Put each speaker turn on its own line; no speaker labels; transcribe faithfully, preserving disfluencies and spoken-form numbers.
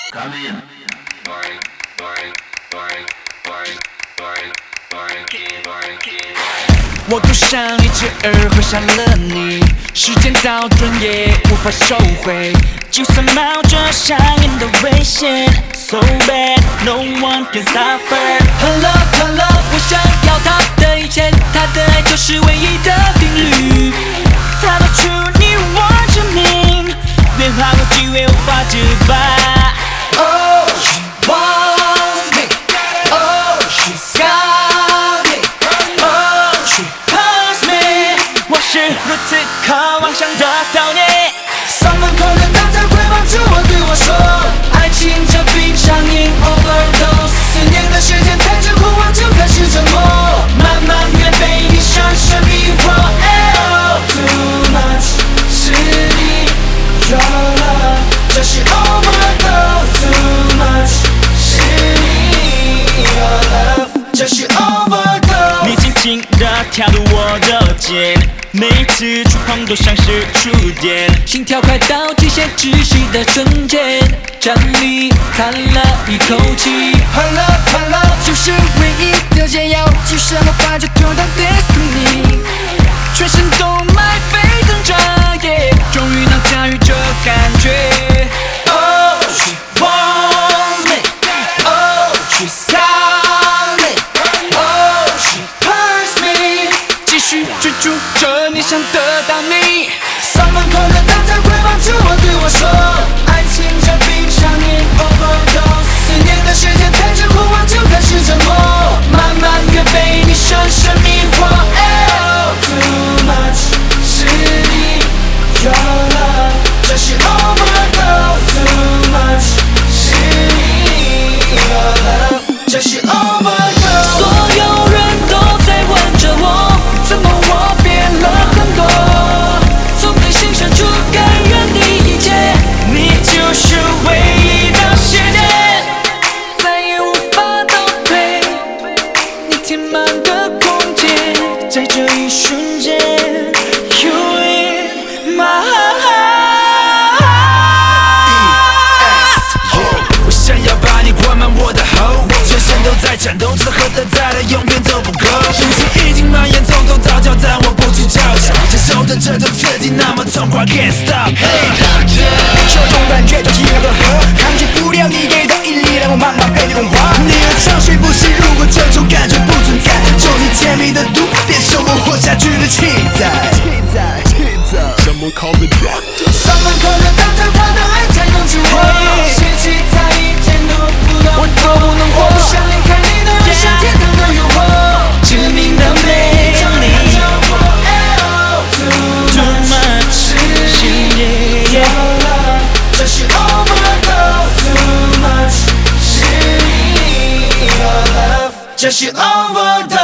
Come in. Boring, boring, boring, boring, boring, boring, boring, boring.
我多想一只耳环上了你，时间倒转也无法收回，就算冒着上瘾的危险 ，So bad, no one can stop her. Her love, her love， 我想要她的一切，她的爱就是唯一的定律。她拿出你我证明，别怕有机会无法自拔。Oh, she wants me. Oh, she's got me. Oh, she hurts me. 我是如此渴望想得到你。
校门口的大太会帮助我对我说，爱情这病上瘾 overdose， 四年的时间太久，狂妄就开始折磨，慢慢越被你深深迷惑。Oh, too much， 是你 your love， 这是 overdose。Too much， 是你 your love， 这是 overdose。
你轻轻地跳入我的肩，每次触碰都像是触电，心跳快到极限窒息的瞬间，站立叹了一口气。
Her love, her love， 就是唯一的解药，即使魔法就脱到 destiny，
全身动脉沸腾着，yeah， 终于能驾驭这感觉。
Oh, she wants me. Oh, she's got me. Oh, she hurts me.
继续追逐着你，想得到你。
校门口的大太会帮助我对我说，爱情这病上瘾 overdose， 四年的时间太久，狂妄就开始折磨，慢慢越被你深深迷惑。Oh, too much， 是你 your love， 这是 overdose。Too much， 是你 your love， 这是 overdose。
所有人都在问着我，怎么我变了很多？从内心深处感染你一切，你就是唯一的世界，再也无法倒退，你填满的空间，在这一瞬间 ，You in my heart。我想要把你灌满我的喉，全身都在颤抖，此刻的再来永远都不够。毒气已经蔓延，从头到脚，但我不去招架，接受的这种刺激那么痛快 ，Can't stop。
这种感觉就契合合，抗拒不了你给的引力，让我慢慢被你融化。你的长睡不醒，如果这种感觉不存在，就你甜蜜的毒变成我活下去的气在。
Someone call the doctor。
校门口的大太我的爱才能救我，希冀在一天都不能，我都不能活。我不想离开你的人生，天堂的诱惑，致命的美丽。Too much， 是你 your love， 这是 overdose。Too much， 是你 your love， 这是 overdose。